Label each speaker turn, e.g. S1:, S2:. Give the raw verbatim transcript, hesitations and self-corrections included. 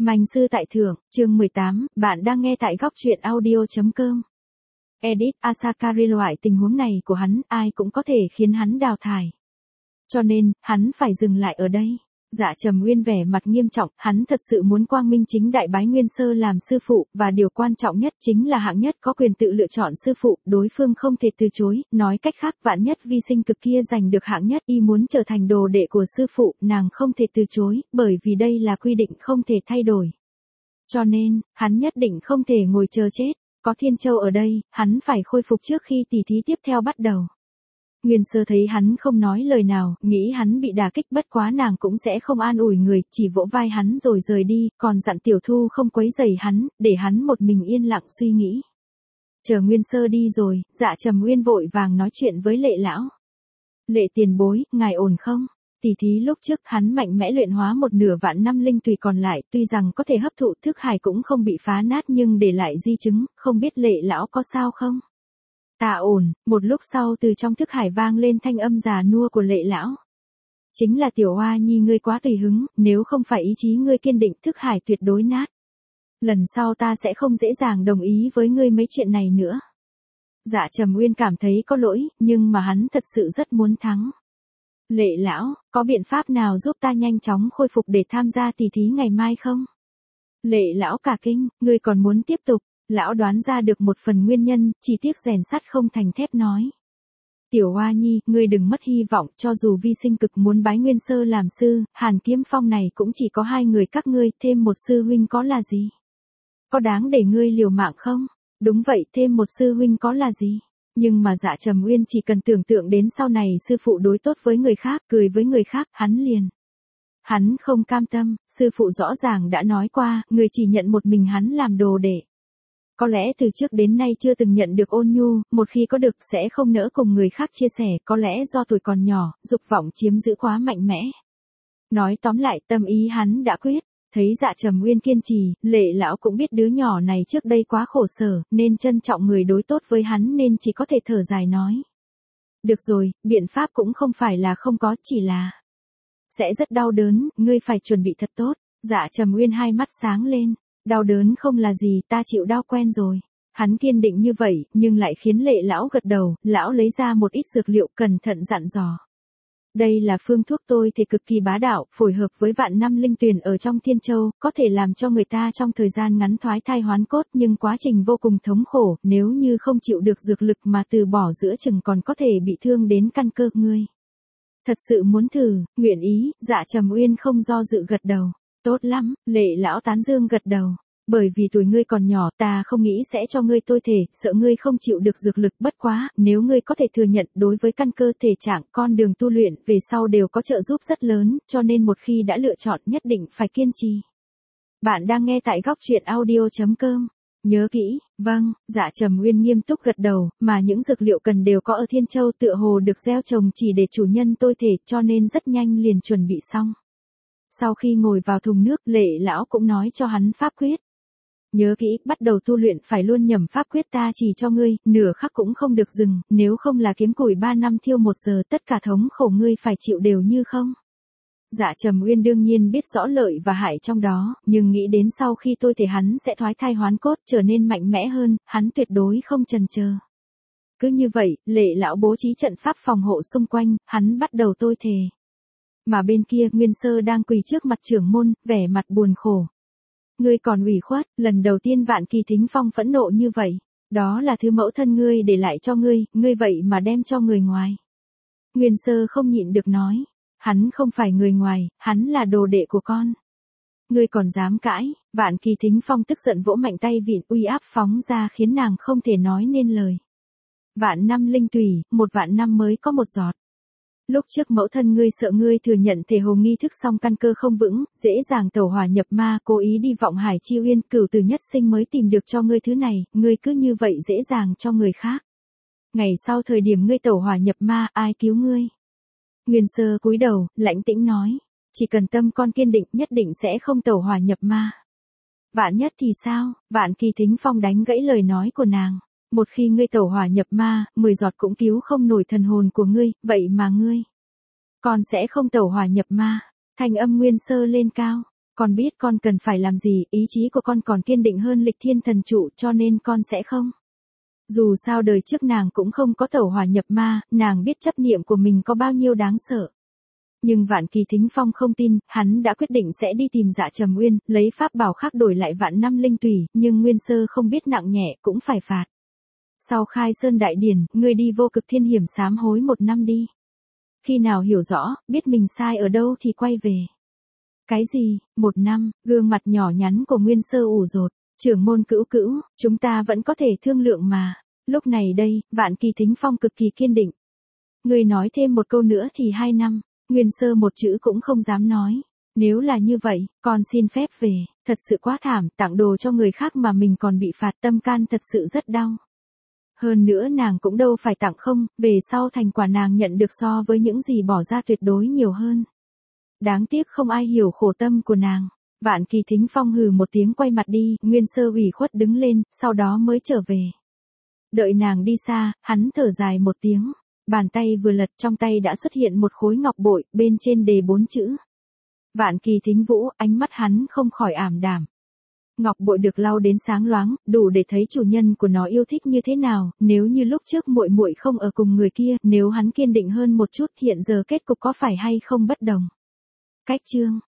S1: Manh sư tại thượng, chương mười tám, bạn đang nghe tại góc truyện audio.com. Edit, Asakari loại tình huống này của hắn, ai cũng có thể khiến hắn đào thải. Cho nên, hắn phải dừng lại ở đây. Dạ Trầm Nguyên vẻ mặt nghiêm trọng, hắn thật sự muốn quang minh chính đại bái Nguyên Sơ làm sư phụ, và điều quan trọng nhất chính là hạng nhất có quyền tự lựa chọn sư phụ, đối phương không thể từ chối, nói cách khác vạn nhất vi sinh cực kia giành được hạng nhất y muốn trở thành đồ đệ của sư phụ, nàng không thể từ chối, bởi vì đây là quy định không thể thay đổi. Cho nên, hắn nhất định không thể ngồi chờ chết, có Thiên Châu ở đây, hắn phải khôi phục trước khi tỷ thí tiếp theo bắt đầu. Nguyên Sơ thấy hắn không nói lời nào, nghĩ hắn bị đả kích, bất quá nàng cũng sẽ không an ủi người, chỉ vỗ vai hắn rồi rời đi, còn dặn Tiểu Thu không quấy rầy hắn, để hắn một mình yên lặng suy nghĩ. Chờ Nguyên Sơ đi rồi, Dạ Trầm Nguyên vội vàng nói chuyện với Lệ lão. Lệ tiền bối, ngài ổn không? Tỷ thí lúc trước hắn mạnh mẽ luyện hóa một nửa vạn năm linh tùy còn lại, tuy rằng có thể hấp thụ thức hải cũng không bị phá nát nhưng để lại di chứng, không biết Lệ lão có sao không? Ta ổn, một lúc sau từ trong thức hải vang lên thanh âm già nua của Lệ lão. Chính là Tiểu Hoa Nhi ngươi quá tùy hứng, nếu không phải ý chí ngươi kiên định thức hải tuyệt đối nát. Lần sau ta sẽ không dễ dàng đồng ý với ngươi mấy chuyện này nữa. Dạ Trầm Nguyên cảm thấy có lỗi, nhưng mà hắn thật sự rất muốn thắng. Lệ lão, có biện pháp nào giúp ta nhanh chóng khôi phục để tham gia tỷ thí ngày mai không? Lệ lão cả kinh, ngươi còn muốn tiếp tục? Lão đoán ra được một phần nguyên nhân, chỉ tiếc rèn sắt không thành thép nói. Tiểu Hoa Nhi, ngươi đừng mất hy vọng, cho dù vi sinh cực muốn bái Nguyên Sơ làm sư, Hàn Kiếm Phong này cũng chỉ có hai người các ngươi, thêm một sư huynh có là gì? Có đáng để ngươi liều mạng không? Đúng vậy, thêm một sư huynh có là gì? Nhưng mà Dạ Trầm Nguyên chỉ cần tưởng tượng đến sau này sư phụ đối tốt với người khác, cười với người khác, hắn liền. Hắn không cam tâm, sư phụ rõ ràng đã nói qua, người chỉ nhận một mình hắn làm đồ đệ. Có lẽ từ trước đến nay chưa từng nhận được ôn nhu, một khi có được sẽ không nỡ cùng người khác chia sẻ, có lẽ do tuổi còn nhỏ, dục vọng chiếm giữ quá mạnh mẽ. Nói tóm lại, tâm ý hắn đã quyết, thấy Dạ Trầm Nguyên kiên trì, Lệ lão cũng biết đứa nhỏ này trước đây quá khổ sở, nên trân trọng người đối tốt với hắn nên chỉ có thể thở dài nói. Được rồi, biện pháp cũng không phải là không có, chỉ là sẽ rất đau đớn, ngươi phải chuẩn bị thật tốt. Dạ Trầm Nguyên hai mắt sáng lên. Đau đớn không là gì, ta chịu đau quen rồi. Hắn kiên định như vậy, nhưng lại khiến Lệ lão gật đầu, lão lấy ra một ít dược liệu cẩn thận dặn dò. Đây là phương thuốc tôi thì cực kỳ bá đạo, phối hợp với vạn năm linh tuyền ở trong Thiên Châu, có thể làm cho người ta trong thời gian ngắn thoái thai hoán cốt nhưng quá trình vô cùng thống khổ, nếu như không chịu được dược lực mà từ bỏ giữa chừng còn có thể bị thương đến căn cơ ngươi. Thật sự muốn thử, nguyện ý, Dạ Trầm Nguyên không do dự gật đầu. Tốt lắm, Lệ lão tán dương gật đầu. Bởi vì tuổi ngươi còn nhỏ, ta không nghĩ sẽ cho ngươi tôi thể, sợ ngươi không chịu được dược lực, bất quá, nếu ngươi có thể thừa nhận đối với căn cơ thể trạng, con đường tu luyện về sau đều có trợ giúp rất lớn, cho nên một khi đã lựa chọn nhất định phải kiên trì. Bạn đang nghe tại góc truyện audio.com. Nhớ kỹ, vâng, Dạ Trầm Nguyên nghiêm túc gật đầu, mà những dược liệu cần đều có ở Thiên Châu tựa hồ được gieo trồng chỉ để chủ nhân tôi thể, cho nên rất nhanh liền chuẩn bị xong. Sau khi ngồi vào thùng nước, Lệ lão cũng nói cho hắn pháp quyết. Nhớ kỹ, bắt đầu tu luyện phải luôn nhẩm pháp quyết ta chỉ cho ngươi, nửa khắc cũng không được dừng, nếu không là kiếm củi ba năm thiêu một giờ, tất cả thống khổ ngươi phải chịu đều như không. Dạ Trầm Nguyên đương nhiên biết rõ lợi và hại trong đó, nhưng nghĩ đến sau khi tôi thể hắn sẽ thoái thai hoán cốt, trở nên mạnh mẽ hơn, hắn tuyệt đối không chần chờ. Cứ như vậy, Lệ lão bố trí trận pháp phòng hộ xung quanh, hắn bắt đầu tôi thể. Mà bên kia, Nguyên Sơ đang quỳ trước mặt trưởng môn, vẻ mặt buồn khổ. Ngươi còn ủy khuất, lần đầu tiên Vạn Kỳ Thính Phong phẫn nộ như vậy. Đó là thứ mẫu thân ngươi để lại cho ngươi, ngươi vậy mà đem cho người ngoài. Nguyên Sơ không nhịn được nói. Hắn không phải người ngoài, hắn là đồ đệ của con. Ngươi còn dám cãi, Vạn Kỳ Thính Phong tức giận vỗ mạnh tay vịn uy áp phóng ra khiến nàng không thể nói nên lời. Vạn năm linh tùy, một vạn năm mới có một giọt. Lúc trước mẫu thân ngươi sợ ngươi thừa nhận thể hồ nghi thức xong căn cơ không vững, dễ dàng tẩu hỏa nhập ma, cố ý đi vọng hải chi uyên, cửu tử nhất sinh mới tìm được cho ngươi thứ này, ngươi cứ như vậy dễ dàng cho người khác. Ngày sau thời điểm ngươi tẩu hỏa nhập ma, ai cứu ngươi? Nguyên Sơ cúi đầu, lãnh tĩnh nói, chỉ cần tâm con kiên định nhất định sẽ không tẩu hỏa nhập ma. Vạn nhất thì sao? Vạn Kỳ Thính Phong đánh gãy lời nói của nàng. Một khi ngươi tẩu hỏa nhập ma, mười giọt cũng cứu không nổi thần hồn của ngươi, vậy mà ngươi. Con sẽ không tẩu hỏa nhập ma. Thanh âm Nguyên Sơ lên cao. Con biết con cần phải làm gì, ý chí của con còn kiên định hơn lịch thiên thần trụ cho nên con sẽ không. Dù sao đời trước nàng cũng không có tẩu hỏa nhập ma, nàng biết chấp niệm của mình có bao nhiêu đáng sợ. Nhưng Vạn Kỳ Thính Phong không tin, hắn đã quyết định sẽ đi tìm Dạ Trầm Uyên, lấy pháp bảo khác đổi lại vạn năm linh tùy, nhưng Nguyên Sơ không biết nặng nhẹ cũng phải phạt. Sau khai sơn đại điển, ngươi đi vô cực thiên hiểm sám hối một năm đi. Khi nào hiểu rõ, biết mình sai ở đâu thì quay về. Cái gì, một năm, gương mặt nhỏ nhắn của Nguyên Sơ ủ rột, trưởng môn Cữu Cữu, chúng ta vẫn có thể thương lượng mà. Lúc này đây, Vạn Kỳ Thính Phong cực kỳ kiên định. Ngươi nói thêm một câu nữa thì hai năm, Nguyên Sơ một chữ cũng không dám nói. Nếu là như vậy, con xin phép về, thật sự quá thảm, tặng đồ cho người khác mà mình còn bị phạt, tâm can thật sự rất đau. Hơn nữa nàng cũng đâu phải tặng không, về sau thành quả nàng nhận được so với những gì bỏ ra tuyệt đối nhiều hơn. Đáng tiếc không ai hiểu khổ tâm của nàng. Vạn Kỳ Thính Phong hừ một tiếng quay mặt đi, Nguyên Sơ ủy khuất đứng lên, sau đó mới trở về. Đợi nàng đi xa, hắn thở dài một tiếng, bàn tay vừa lật trong tay đã xuất hiện một khối ngọc bội, bên trên đề bốn chữ. Vạn Kỳ Thính Vũ, ánh mắt hắn không khỏi ảm đạm. Ngọc bội được lau đến sáng loáng, đủ để thấy chủ nhân của nó yêu thích như thế nào, nếu như lúc trước muội muội không ở cùng người kia, nếu hắn kiên định hơn một chút, hiện giờ kết cục có phải hay không bất đồng. Cách chương